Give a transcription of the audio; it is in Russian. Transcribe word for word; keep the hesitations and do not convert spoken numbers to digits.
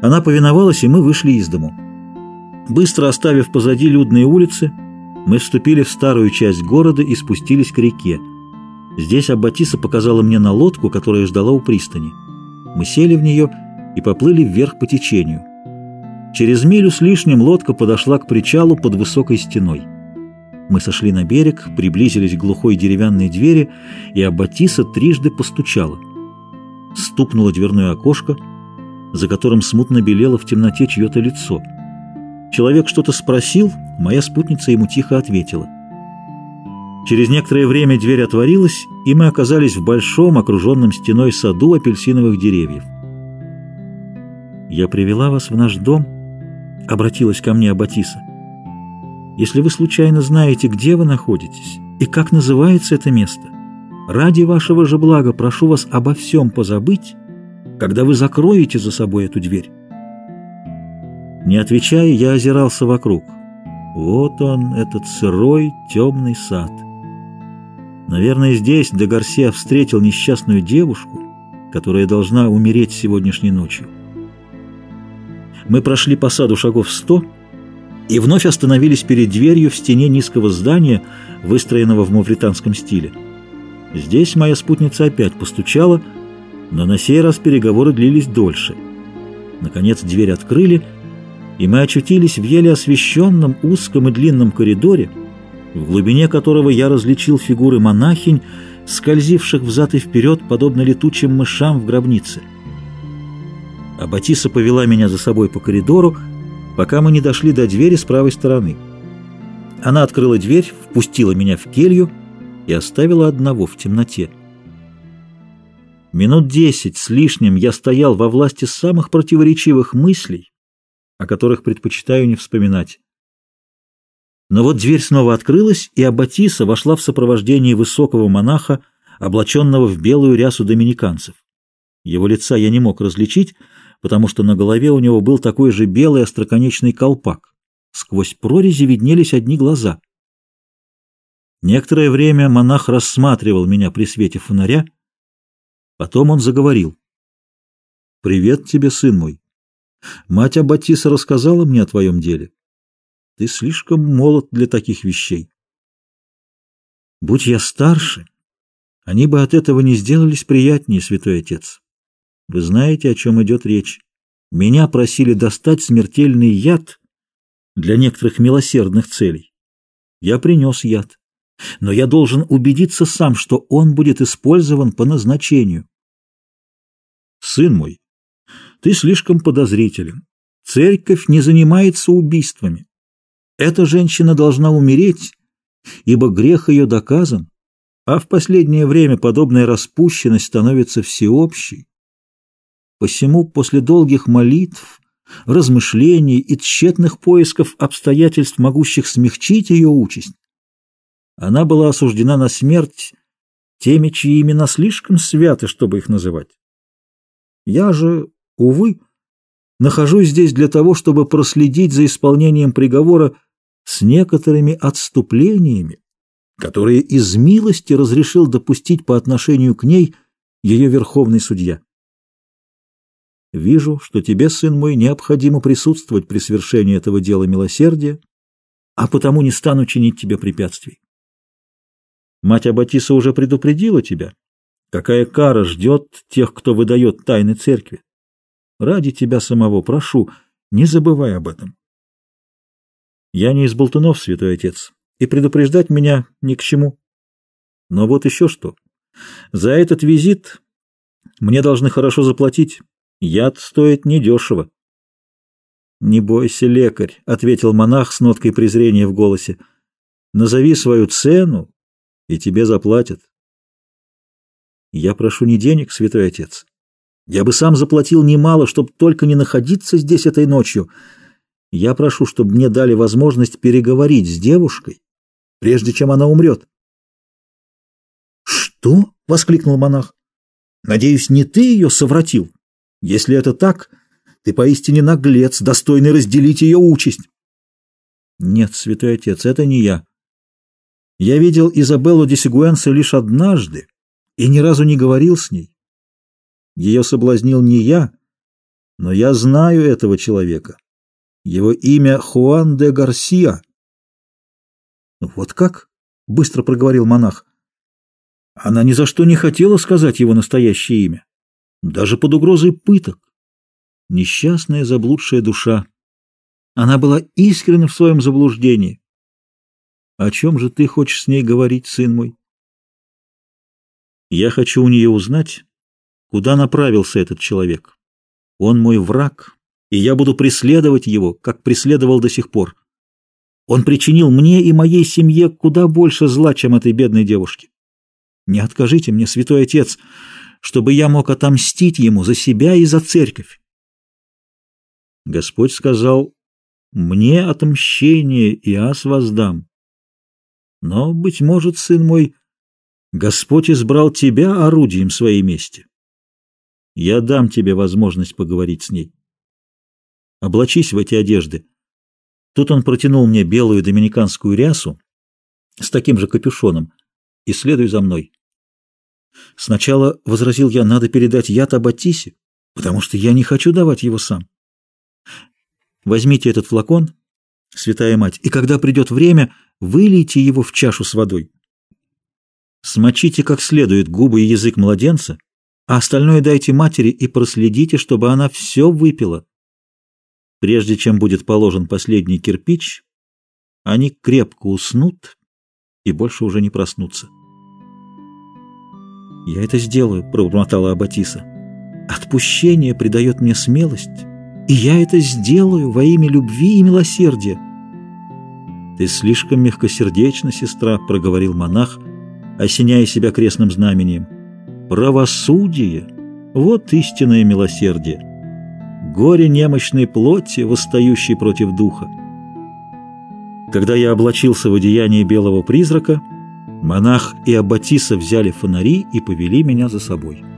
Она повиновалась, и мы вышли из дому. Быстро оставив позади людные улицы, мы вступили в старую часть города и спустились к реке. Здесь Аббатиса показала мне на лодку, которая ждала у пристани. Мы сели в нее и поплыли вверх по течению. Через милю с лишним лодка подошла к причалу под высокой стеной. Мы сошли на берег, приблизились к глухой деревянной двери, и Аббатиса трижды постучала. Стукнуло дверное окошко, за которым смутно белело в темноте чье-то лицо. Человек что-то спросил, моя спутница ему тихо ответила. Через некоторое время дверь отворилась, и мы оказались в большом, окруженном стеной саду апельсиновых деревьев. «Я привела вас в наш дом», — обратилась ко мне Аббатиса. «Если вы случайно знаете, где вы находитесь и как называется это место, ради вашего же блага прошу вас обо всем позабыть, когда вы закроете за собой эту дверь». Не отвечая, я озирался вокруг. Вот он, этот сырой, темный сад. Наверное, здесь де Гарсиа встретил несчастную девушку, которая должна умереть сегодняшней ночью. Мы прошли по саду шагов сто и вновь остановились перед дверью в стене низкого здания, выстроенного в мавританском стиле. Здесь моя спутница опять постучала, но на сей раз переговоры длились дольше. Наконец дверь открыли, и мы очутились в еле освещенном узком и длинном коридоре, в глубине которого я различил фигуры монахинь, скользивших взад и вперед, подобно летучим мышам в гробнице. Аббатиса повела меня за собой по коридору, пока мы не дошли до двери с правой стороны. Она открыла дверь, впустила меня в келью и оставила одного в темноте. Минут десять с лишним я стоял во власти самых противоречивых мыслей, о которых предпочитаю не вспоминать. Но вот дверь снова открылась, и Аббатиса вошла в сопровождении высокого монаха, облаченного в белую рясу доминиканцев. Его лица я не мог различить, потому что на голове у него был такой же белый остроконечный колпак. Сквозь прорези виднелись одни глаза. Некоторое время монах рассматривал меня при свете фонаря, потом он заговорил. «Привет тебе, сын мой. Мать Аббатиса рассказала мне о твоем деле. Ты слишком молод для таких вещей. Будь я старше, они бы от этого не сделались приятнее, святой отец. Вы знаете, о чем идет речь. Меня просили достать смертельный яд для некоторых милосердных целей. Я принес яд, но я должен убедиться сам, что он будет использован по назначению. Сын мой, ты слишком подозрителен. Церковь не занимается убийствами. Эта женщина должна умереть, ибо грех ее доказан, а в последнее время подобная распущенность становится всеобщей. Посему после долгих молитв, размышлений и тщетных поисков обстоятельств, могущих смягчить ее участь, она была осуждена на смерть теми, чьи имена слишком святы, чтобы их называть. Я же, увы, нахожусь здесь для того, чтобы проследить за исполнением приговора с некоторыми отступлениями, которые из милости разрешил допустить по отношению к ней ее верховный судья. Вижу, что тебе, сын мой, необходимо присутствовать при свершении этого дела милосердия, а потому не стану чинить тебе препятствий. Мать Аббатиса уже предупредила тебя, какая кара ждет тех, кто выдает тайны церкви. Ради тебя самого прошу, не забывай об этом. Я не из болтунов, святой отец, и предупреждать меня ни к чему. Но вот еще что. За этот визит мне должны хорошо заплатить. Яд стоит недешево. — Не бойся, лекарь, — ответил монах с ноткой презрения в голосе. — Назови свою цену, и тебе заплатят. Я прошу не денег, святой отец. Я бы сам заплатил немало, чтобы только не находиться здесь этой ночью. Я прошу, чтобы мне дали возможность переговорить с девушкой, прежде чем она умрет. — Что? — воскликнул монах. — Надеюсь, не ты ее совратил? Если это так, ты поистине наглец, достойный разделить ее участь. — Нет, святой отец, это не я. Я видел Изабеллу де Сигуэнса лишь однажды и ни разу не говорил с ней. Ее соблазнил не я, Но я знаю этого человека. Его имя Хуан де Гарсия. Вот как? — быстро проговорил монах. Она ни за что не хотела сказать его настоящее имя, даже под угрозой пыток. Несчастная заблудшая душа. Она была искренна в своем заблуждении. О чем же ты хочешь с ней говорить, сын мой? Я хочу у нее узнать, куда направился этот человек. Он мой враг, и я буду преследовать его, как преследовал до сих пор. Он причинил мне и моей семье куда больше зла, чем этой бедной девушке. Не откажите мне, святой отец, чтобы я мог отомстить ему за себя и за церковь. Господь сказал: «Мне отмщение и ас воздам». Но, быть может, сын мой, Господь избрал тебя орудием своей мести. Я дам тебе возможность поговорить с ней. Облачись в эти одежды. Тут он протянул мне белую доминиканскую рясу с таким же капюшоном, и следуй за мной. Сначала, — возразил я, — надо передать яд Аббатисе, потому что я не хочу давать его сам. Возьмите этот флакон, святая мать, и когда придет время, вылейте его в чашу с водой. Смочите как следует губы и язык младенца, а остальное дайте матери и проследите, чтобы она все выпила. Прежде чем будет положен последний кирпич, они крепко уснут и больше уже не проснутся. «Я это сделаю», — пробормотала Аббатиса. «Отпущение придает мне смелость, и я это сделаю во имя любви и милосердия». «Ты слишком мягкосердечна, сестра», — проговорил монах, осеняя себя крестным знамением. «Правосудие — вот истинное милосердие. Горе немощной плоти, восстающей против духа». Когда я облачился в одеяние белого призрака, монах и Аббатиса взяли фонари и повели меня за собой.